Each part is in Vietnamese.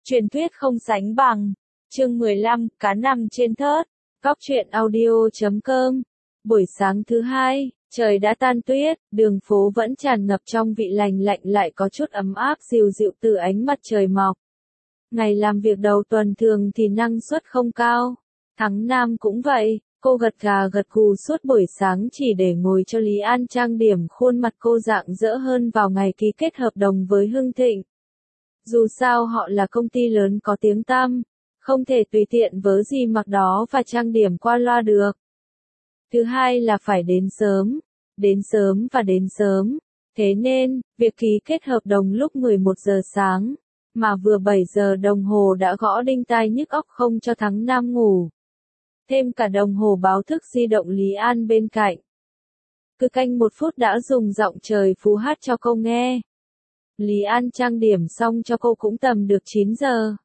Truyền thuyết không sánh bằng. Chương 15, cá nằm trên thớt. Góc truyện audio.com. Buổi sáng thứ hai, trời đã tan tuyết, đường phố vẫn tràn ngập trong vị lành lạnh lại có chút ấm áp dịu dịu từ ánh mặt trời mọc. Ngày làm việc đầu tuần thường thì năng suất không cao. Thắng Nam cũng vậy, cô gật gà gật gù suốt buổi sáng chỉ để ngồi cho Lý An trang điểm khuôn mặt cô rạng rỡ hơn vào ngày ký kết hợp đồng với Hưng Thịnh. Dù sao họ là công ty lớn có tiếng tăm, không thể tùy tiện vớ gì mặc đó và trang điểm qua loa được. Thứ hai là phải đến sớm và đến sớm. Thế nên, việc ký kết hợp đồng lúc 11 giờ sáng, mà vừa 7 giờ đồng hồ đã gõ đinh tai nhức óc không cho Thắng Nam ngủ. Thêm cả đồng hồ báo thức di động Lý An bên cạnh. Cứ canh 1 phút đã dùng giọng trời phú hát cho cô nghe. Lý An trang điểm xong cho cô cũng tầm được 9 giờ.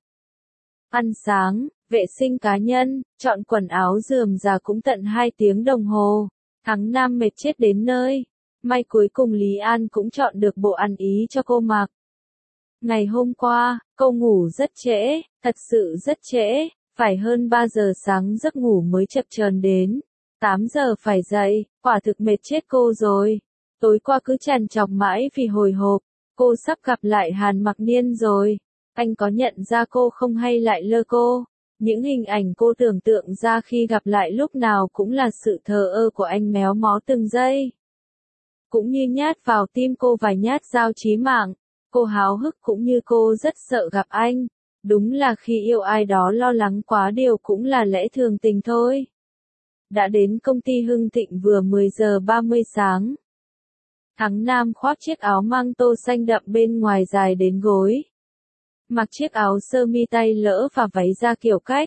Ăn sáng, vệ sinh cá nhân, chọn quần áo rườm rà cũng tận 2 tiếng đồng hồ. Thắng Nam mệt chết đến nơi. May cuối cùng Lý An cũng chọn được bộ ăn ý cho cô mặc. Ngày hôm qua, cô ngủ rất trễ, thật sự rất trễ, phải hơn 3 giờ sáng giấc ngủ mới chập chờn đến. 8 giờ phải dậy, quả thực mệt chết cô rồi. Tối qua cứ trằn trọc mãi vì hồi hộp, cô sắp gặp lại Hàn Mặc Niên rồi. Anh có nhận ra cô không hay lại lơ cô? Những hình ảnh cô tưởng tượng ra khi gặp lại lúc nào cũng là sự thờ ơ của anh méo mó từng giây. Cũng như nhát vào tim cô vài nhát dao chí mạng. Cô háo hức cũng như cô rất sợ gặp anh. Đúng là khi yêu ai đó lo lắng quá điều cũng là lẽ thường tình thôi. Đã đến công ty Hưng Thịnh vừa 10 giờ 30 sáng. Thắng Nam khoác chiếc áo măng tô xanh đậm bên ngoài dài đến gối. Mặc chiếc áo sơ mi tay lỡ và váy da kiểu cách.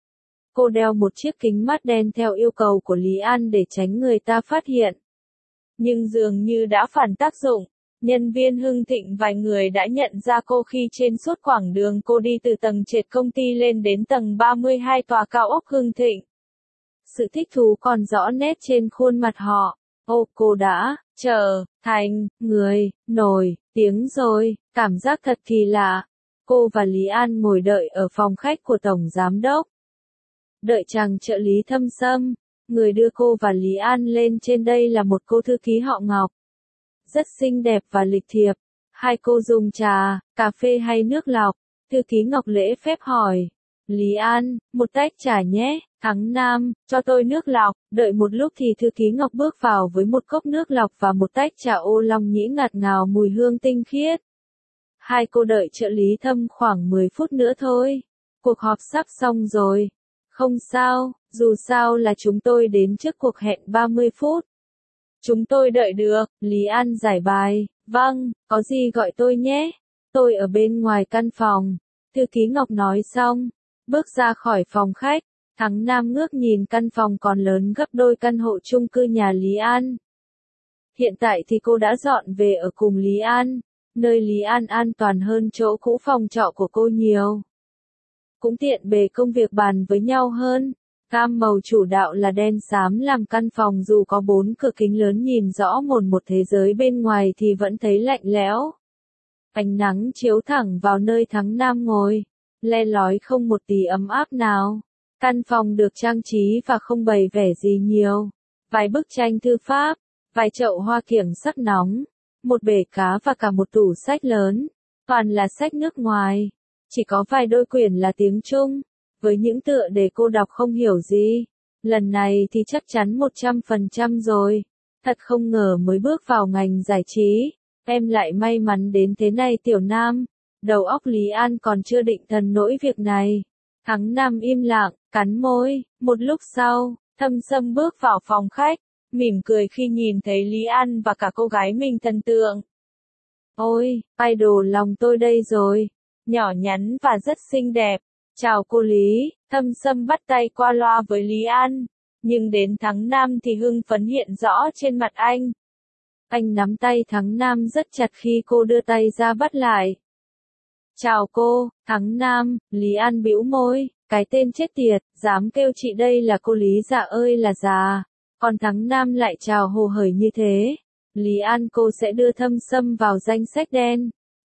Cô đeo một chiếc kính mắt đen theo yêu cầu của Lý An để tránh người ta phát hiện. Nhưng dường như đã phản tác dụng. Nhân viên Hưng Thịnh vài người đã nhận ra cô khi trên suốt quãng đường cô đi từ tầng trệt công ty lên đến tầng 32 tòa cao ốc Hưng Thịnh. Sự thích thú còn rõ nét trên khuôn mặt họ. Ô, cô đã trở thành người nổi tiếng rồi, cảm giác thật kỳ lạ. Cô và Lý An ngồi đợi ở phòng khách của Tổng Giám Đốc. Đợi chàng trợ lý Thâm Sâm, người đưa cô và Lý An lên trên đây là một cô thư ký họ Ngọc. Rất xinh đẹp và lịch thiệp. Hai cô dùng trà, cà phê hay nước lọc? Thư ký Ngọc lễ phép hỏi. Lý An, một tách trà nhé. Thắng Nam, cho tôi nước lọc. Đợi một lúc thì thư ký Ngọc bước vào với một cốc nước lọc và một tách trà ô long nhĩ ngạt ngào mùi hương tinh khiết. Hai cô đợi trợ lý Thâm khoảng 10 phút nữa thôi. Cuộc họp sắp xong rồi. Không sao, dù sao là chúng tôi đến trước cuộc hẹn 30 phút. Chúng tôi đợi được, Lý An giải bài. Vâng, có gì gọi tôi nhé. Tôi ở bên ngoài căn phòng. Thư ký Ngọc nói xong, bước ra khỏi phòng khách. Thắng Nam ngước nhìn căn phòng còn lớn gấp đôi căn hộ chung cư nhà Lý An. Hiện tại thì cô đã dọn về ở cùng Lý An, nơi Lý An an toàn hơn chỗ cũ phòng trọ của cô nhiều. Cũng tiện bề công việc bàn với nhau hơn. Gam màu chủ đạo là đen xám làm căn phòng dù có 4 cửa kính lớn nhìn rõ một thế giới bên ngoài thì vẫn thấy lạnh lẽo. Ánh nắng chiếu thẳng vào nơi Thắng Nam ngồi, le lói không một tí ấm áp nào. Căn phòng được trang trí và không bày vẻ gì nhiều. Vài bức tranh thư pháp, vài chậu hoa kiểng sắc nóng, một bể cá và cả một tủ sách lớn. Toàn là sách nước ngoài. Chỉ có vài đôi quyển là tiếng Trung. Với những tựa đề cô đọc không hiểu gì. Lần này thì chắc chắn 100% rồi. Thật không ngờ mới bước vào ngành giải trí. Em lại may mắn đến thế này Tiểu Nam. Đầu óc Lý An còn chưa định thần nỗi việc này. Thắng Nam im lặng, cắn môi. Một lúc sau, Thâm Sâm bước vào phòng khách. Mỉm cười khi nhìn thấy Lý An và cả cô gái mình thần tượng. Ôi, idol lòng tôi đây rồi. Nhỏ nhắn và rất xinh đẹp. Chào cô Lý, Thâm Sâm bắt tay qua loa với Lý An. Nhưng đến Thắng Nam thì hưng phấn hiện rõ trên mặt anh. Anh nắm tay Thắng Nam rất chặt khi cô đưa tay ra bắt lại. Chào cô, Thắng Nam, Lý An bĩu môi, cái tên chết tiệt, dám kêu chị đây là cô Lý già ơi là già. Còn Thắng Nam lại chào hồ hởi như thế. Lý An cô sẽ đưa Thâm Sâm vào danh sách đen.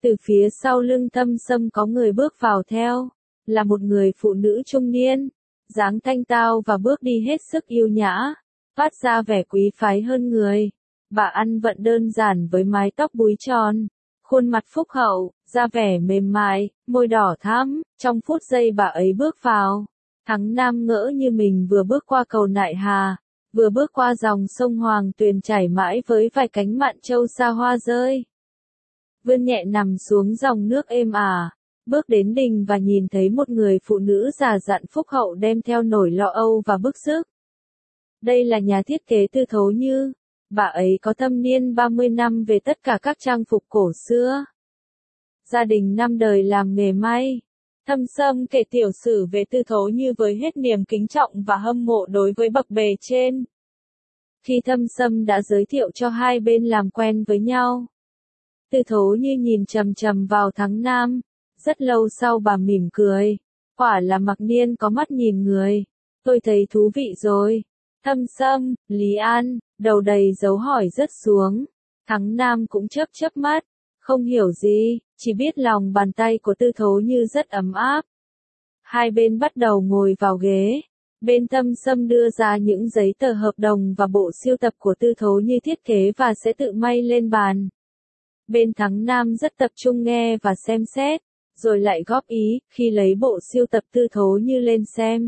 Từ phía sau lưng Thâm Sâm có người bước vào theo, là một người phụ nữ trung niên, dáng thanh tao và bước đi hết sức yêu nhã, phát ra vẻ quý phái hơn người. Bà ăn vận đơn giản với mái tóc búi tròn, khuôn mặt phúc hậu, da vẻ mềm mại, môi đỏ thắm, trong phút giây bà ấy bước vào. Thắng Nam ngỡ như mình vừa bước qua cầu Nại Hà, vừa bước qua dòng sông Hoàng Tuyền chảy mãi với vài cánh mạn châu xa hoa rơi. Vươn nhẹ nằm xuống dòng nước êm ả, bước đến đình và nhìn thấy một người phụ nữ già dặn phúc hậu đem theo nỗi lo âu và bức sức. Đây là nhà thiết kế Tư Thố Như. Bà ấy có thâm niên 30 năm về tất cả các trang phục cổ xưa. Gia đình 5 đời làm nghề may. Thâm Sâm kể tiểu sử về Tư Thố Như với hết niềm kính trọng và hâm mộ đối với bậc bề trên. Khi Thâm Sâm đã giới thiệu cho hai bên làm quen với nhau, Tư Thố Như nhìn chằm chằm vào Thắng Nam. Rất lâu sau bà mỉm cười. Quả là mặc niên có mắt nhìn người. Tôi thấy thú vị rồi. Thâm Sâm, Lý An, đầu đầy dấu hỏi rớt xuống. Thắng Nam cũng chớp chớp mắt. Không hiểu gì, chỉ biết lòng bàn tay của Tư Thố Như rất ấm áp. Hai bên bắt đầu ngồi vào ghế. Bên Thâm Sâm đưa ra những giấy tờ hợp đồng và bộ sưu tập của Tư Thố Như thiết kế và sẽ tự may lên bàn. Bên Thắng Nam rất tập trung nghe và xem xét, rồi lại góp ý, khi lấy bộ sưu tập Tư Thố Như lên xem.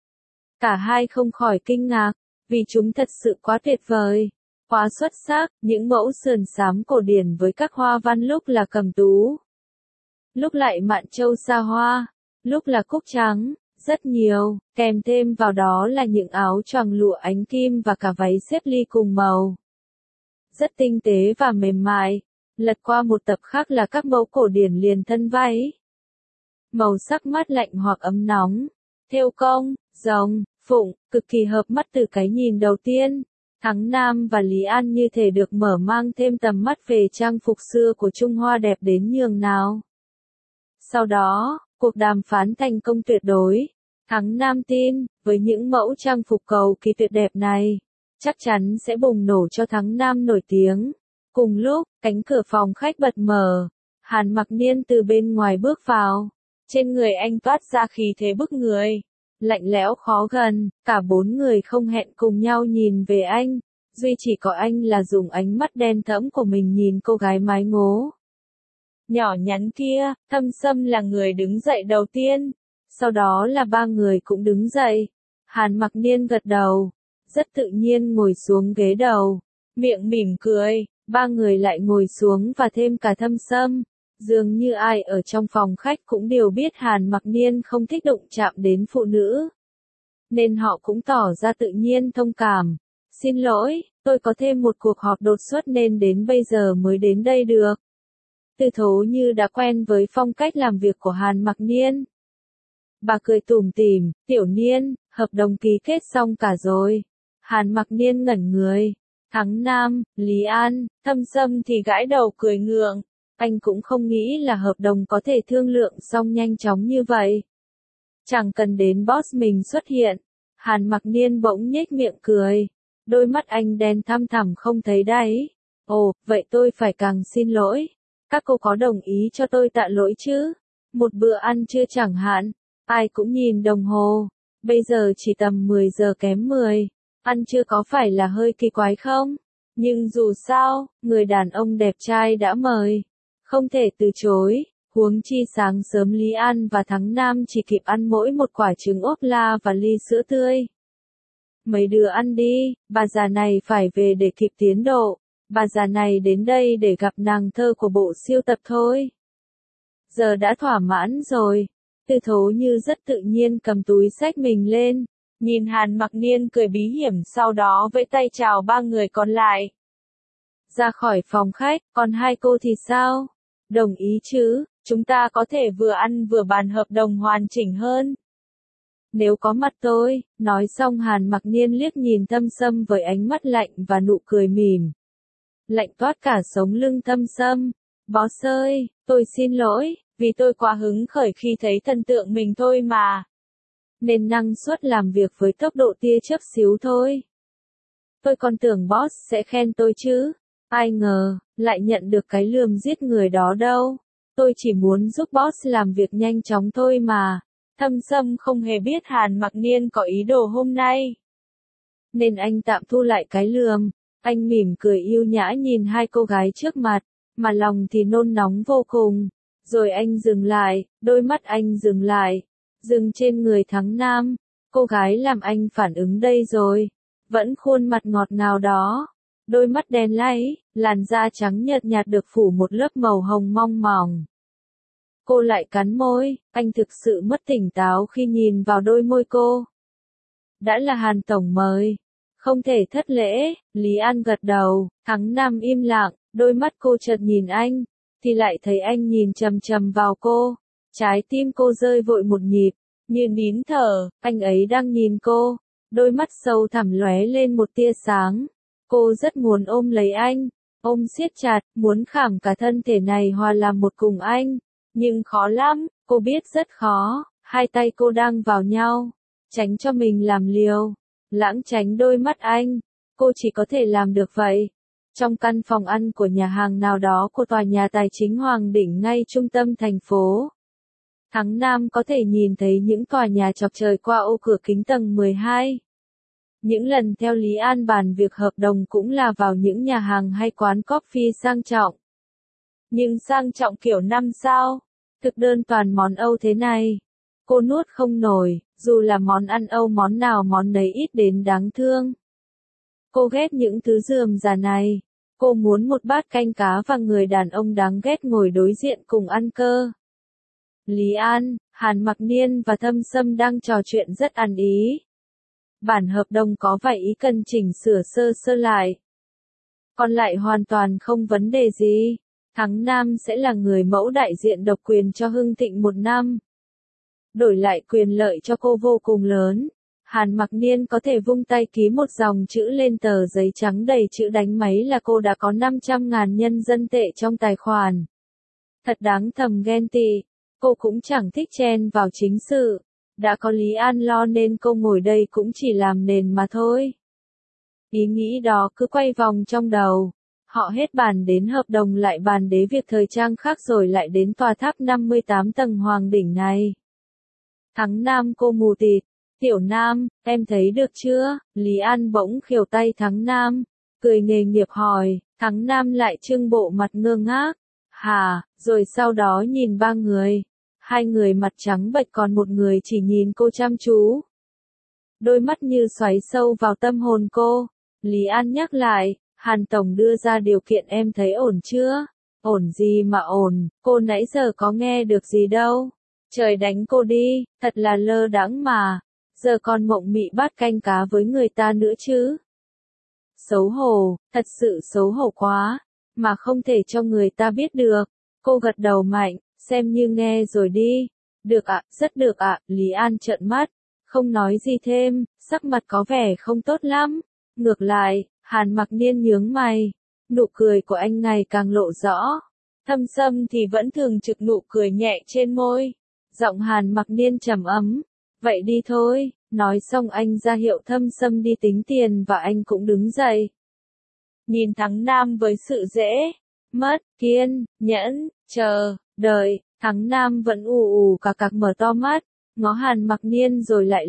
Cả hai không khỏi kinh ngạc, vì chúng thật sự quá tuyệt vời, quá xuất sắc, những mẫu sườn xám cổ điển với các hoa văn lúc là cẩm tú, lúc lại mạn châu sa hoa, lúc là cúc trắng, rất nhiều, kèm thêm vào đó là những áo choàng lụa ánh kim và cả váy xếp ly cùng màu. Rất tinh tế và mềm mại. Lật qua một tập khác là các mẫu cổ điển liền thân váy. Màu sắc mát lạnh hoặc ấm nóng, thêu công, rồng, phụng, cực kỳ hợp mắt từ cái nhìn đầu tiên. Thắng Nam và Lý An như thể được mở mang thêm tầm mắt về trang phục xưa của Trung Hoa đẹp đến nhường nào. Sau đó, cuộc đàm phán thành công tuyệt đối. Thắng Nam tin, với những mẫu trang phục cầu kỳ tuyệt đẹp này, chắc chắn sẽ bùng nổ cho Thắng Nam nổi tiếng. Cùng lúc, cánh cửa phòng khách bật mở. Hàn Mặc Niên từ bên ngoài bước vào. Trên người anh toát ra khí thế bức người. Lạnh lẽo khó gần, cả bốn người không hẹn cùng nhau nhìn về anh. Duy chỉ có anh là dùng ánh mắt đen thẫm của mình nhìn cô gái mái ngố nhỏ nhắn kia. Thâm Sâm là người đứng dậy đầu tiên. Sau đó là ba người cũng đứng dậy. Hàn Mặc Niên gật đầu. Rất tự nhiên ngồi xuống ghế đầu. Miệng mỉm cười. Ba người lại ngồi xuống và thêm cả Thâm Sâm. Dường như ai ở trong phòng khách cũng đều biết Hàn Mặc Niên không thích đụng chạm đến phụ nữ. Nên họ cũng tỏ ra tự nhiên thông cảm. Xin lỗi, tôi có thêm một cuộc họp đột xuất nên đến bây giờ mới đến đây được. Tư Thố Như đã quen với phong cách làm việc của Hàn Mặc Niên. Bà cười tủm tỉm, Tiểu Niên, hợp đồng ký kết xong cả rồi. Hàn Mặc Niên ngẩn người. Thắng Nam, Lý An, Thâm Sâm thì gãi đầu cười ngượng. Anh cũng không nghĩ là hợp đồng có thể thương lượng xong nhanh chóng như vậy. Chẳng cần đến boss mình xuất hiện. Hàn Mặc Niên bỗng nhếch miệng cười. Đôi mắt anh đen thăm thẳm không thấy đáy. Ồ, vậy tôi phải càng xin lỗi. Các cô có đồng ý cho tôi tạ lỗi chứ? Một bữa ăn trưa chẳng hạn. Ai cũng nhìn đồng hồ. Bây giờ chỉ tầm 10 giờ kém 10. Ăn trưa có phải là hơi kỳ quái không? Nhưng dù sao, người đàn ông đẹp trai đã mời. Không thể từ chối. Huống chi sáng sớm Lý An và Thắng Nam chỉ kịp ăn mỗi một quả trứng ốp la và ly sữa tươi. Mấy đứa ăn đi, bà già này phải về để kịp tiến độ. Bà già này đến đây để gặp nàng thơ của bộ siêu tập thôi. Giờ đã thỏa mãn rồi. Tư Thố Như rất tự nhiên cầm túi xách mình lên. Nhìn Hàn Mặc Niên cười bí hiểm sau đó vẫy tay chào ba người còn lại. Ra khỏi phòng khách, còn hai cô thì sao? Đồng ý chứ, chúng ta có thể vừa ăn vừa bàn hợp đồng hoàn chỉnh hơn. Nếu có mặt tôi, nói xong Hàn Mặc Niên liếc nhìn Thâm Sâm với ánh mắt lạnh và nụ cười mỉm. Lạnh toát cả sống lưng Thâm Sâm. Boss ơi, tôi xin lỗi, vì tôi quá hứng khởi khi thấy thần tượng mình thôi mà. Nên năng suất làm việc với tốc độ tia chớp xíu thôi. Tôi còn tưởng boss sẽ khen tôi chứ. Ai ngờ, lại nhận được cái lườm giết người đó đâu. Tôi chỉ muốn giúp boss làm việc nhanh chóng thôi mà. Thâm Sâm không hề biết Hàn Mặc Niên có ý đồ hôm nay. Nên anh tạm thu lại cái lườm. Anh mỉm cười yêu nhã nhìn hai cô gái trước mặt, mà lòng thì nôn nóng vô cùng. Rồi anh dừng lại, đôi mắt anh dừng lại. Dừng trên người Thắng Nam. Cô gái làm anh phản ứng đây rồi. Vẫn khuôn mặt ngọt ngào đó. Đôi mắt đen láy, làn da trắng nhợt nhạt được phủ một lớp màu hồng mong mỏng. Cô lại cắn môi, anh thực sự mất tỉnh táo khi nhìn vào đôi môi cô. Đã là Hàn Tổng mời. Không thể thất lễ, Lý An gật đầu, Thắng Nam im lặng, đôi mắt cô chợt nhìn anh, thì lại thấy anh nhìn chằm chằm vào cô. Trái tim cô rơi vội một nhịp, như nín thở, anh ấy đang nhìn cô, đôi mắt sâu thẳm lóe lên một tia sáng. Cô rất muốn ôm lấy anh, ôm siết chặt, muốn khảm cả thân thể này hòa làm một cùng anh. Nhưng khó lắm, cô biết rất khó, hai tay cô đang vào nhau, tránh cho mình làm liều, lãng tránh đôi mắt anh. Cô chỉ có thể làm được vậy. Trong căn phòng ăn của nhà hàng nào đó của tòa nhà tài chính Hoàng Đỉnh ngay trung tâm thành phố. Thắng Nam có thể nhìn thấy những tòa nhà chọc trời qua ô cửa kính tầng 12. Những lần theo Lý An bàn việc hợp đồng cũng là vào những nhà hàng hay quán coffee sang trọng. Nhưng sang trọng kiểu 5 sao, thực đơn toàn món Âu thế này. Cô nuốt không nổi, dù là món ăn Âu món nào món nấy ít đến đáng thương. Cô ghét những thứ rườm rà này. Cô muốn một bát canh cá và người đàn ông đáng ghét ngồi đối diện cùng ăn cơ. Lý An, Hàn Mặc Niên và Thâm Sâm đang trò chuyện rất ăn ý. Bản hợp đồng có vài ý cần chỉnh sửa sơ sơ lại. Còn lại hoàn toàn không vấn đề gì. Thắng Nam sẽ là người mẫu đại diện độc quyền cho Hưng Thịnh 1 năm. Đổi lại quyền lợi cho cô vô cùng lớn. Hàn Mặc Niên có thể vung tay ký một dòng chữ lên tờ giấy trắng đầy chữ đánh máy là cô đã có 500.000 nhân dân tệ trong tài khoản. Thật đáng thầm ghen tị. Cô cũng chẳng thích chen vào chính sự. Đã có Lý An lo nên cô ngồi đây cũng chỉ làm nền mà thôi. Ý nghĩ đó cứ quay vòng trong đầu. Họ hết bàn đến hợp đồng lại bàn đế việc thời trang khác rồi lại đến tòa tháp 58 tầng Hoàng Đỉnh này. Thắng Nam cô mù tịt. Tiểu Nam, em thấy được chưa? Lý An bỗng khều tay Thắng Nam. Cười nghề nghiệp hỏi, Thắng Nam lại trưng bộ mặt ngơ ngác. Hả, rồi sau đó nhìn ba người. Hai người mặt trắng bệch còn một người chỉ nhìn cô chăm chú. Đôi mắt như xoáy sâu vào tâm hồn cô. Lý An nhắc lại, Hàn Tổng đưa ra điều kiện em thấy ổn chưa? Ổn gì mà ổn, cô nãy giờ có nghe được gì đâu. Trời đánh cô đi, thật là lơ đãng mà. Giờ còn mộng mị bát canh cá với người ta nữa chứ. Xấu hổ, thật sự xấu hổ quá. Mà không thể cho người ta biết được. Cô gật đầu mạnh, xem như nghe rồi đi. Được ạ, rất được ạ. Lý An trợn mắt, không nói gì thêm, sắc mặt có vẻ không tốt lắm. Ngược lại, Hàn Mặc Niên nhướng mày. Nụ cười của anh ngày càng lộ rõ. Thâm Sâm thì vẫn thường trực nụ cười nhẹ trên môi. Giọng Hàn Mặc Niên trầm ấm. Vậy đi thôi, nói xong anh ra hiệu Thâm Sâm đi tính tiền và anh cũng đứng dậy. Nhìn Thắng Nam với sự dễ, mất, kiên, nhẫn, chờ, đợi, Thắng Nam vẫn ù ù cà cạc mở to mắt, ngó Hàn Mặc Niên rồi lại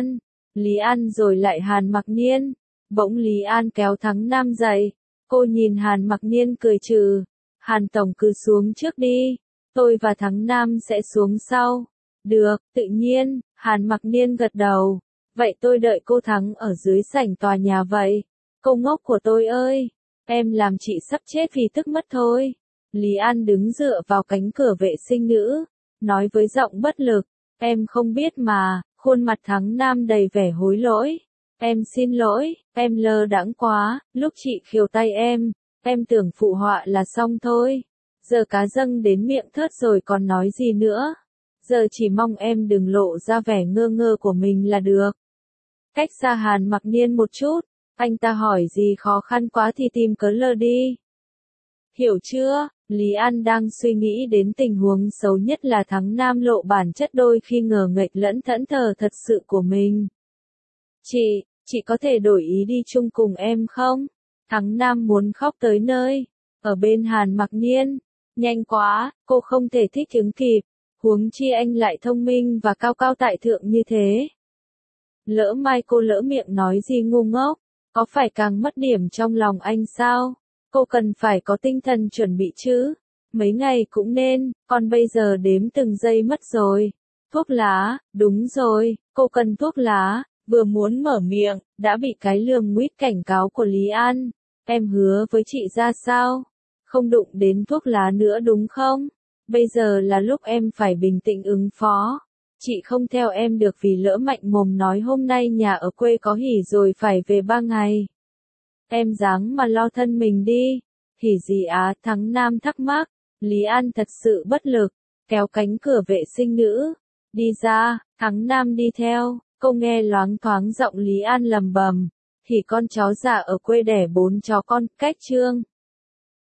Lý An rồi lại Hàn Mặc Niên. Bỗng Lý An kéo Thắng Nam dậy, cô nhìn Hàn Mặc Niên cười trừ. Hàn Tổng cứ xuống trước đi, tôi và Thắng Nam sẽ xuống sau. Được, tự nhiên, Hàn Mặc Niên gật đầu. Vậy tôi đợi cô Thắng ở dưới sảnh tòa nhà vậy. Cô ngốc của tôi ơi, em làm chị sắp chết vì tức mất thôi. Lý An đứng dựa vào cánh cửa vệ sinh nữ, nói với giọng bất lực. Em không biết mà, khuôn mặt Thắng Nam đầy vẻ hối lỗi. Em xin lỗi, em lơ đãng quá, lúc chị khều tay em tưởng phụ họa là xong thôi. Giờ cá dâng đến miệng thớt rồi còn nói gì nữa. Giờ chỉ mong em đừng lộ ra vẻ ngơ ngơ của mình là được. Cách xa Hàn Mặc Niên một chút, anh ta hỏi gì khó khăn quá thì tìm cớ lơ đi. Hiểu chưa? Lý An đang suy nghĩ đến tình huống xấu nhất là Thắng Nam lộ bản chất đôi khi ngờ nghệch lẫn thẫn thờ thật sự của mình. Chị có thể đổi ý đi chung cùng em không? Thắng Nam muốn khóc tới nơi. Ở bên Hàn Mặc Niên, Nhanh quá, cô không thể thích ứng kịp. Huống chi anh lại thông minh và cao cao tại thượng như thế. Lỡ mai cô lỡ miệng nói gì ngu ngốc, có phải càng mất điểm trong lòng anh sao? Cô cần phải có tinh thần chuẩn bị chứ. Mấy ngày cũng nên, còn bây giờ đếm từng giây mất rồi. Thuốc lá, đúng rồi, cô cần thuốc lá. Vừa muốn mở miệng, đã bị cái lườm nguýt cảnh cáo của Lý An. Em hứa với chị ra sao? Không đụng đến thuốc lá nữa đúng không? Bây giờ là lúc em phải bình tĩnh ứng phó. Chị không theo em được vì lỡ mạnh mồm nói hôm nay nhà ở quê có hỉ rồi phải về 3 ngày. Em ráng mà lo thân mình đi. Hỉ gì á? Thắng Nam thắc mắc. Lý An thật sự bất lực, kéo cánh cửa vệ sinh nữ. Đi ra, Thắng Nam đi theo. Cô nghe loáng thoáng giọng Lý An lầm bầm. Thì con chó già ở quê đẻ 4 chó con, cách trương.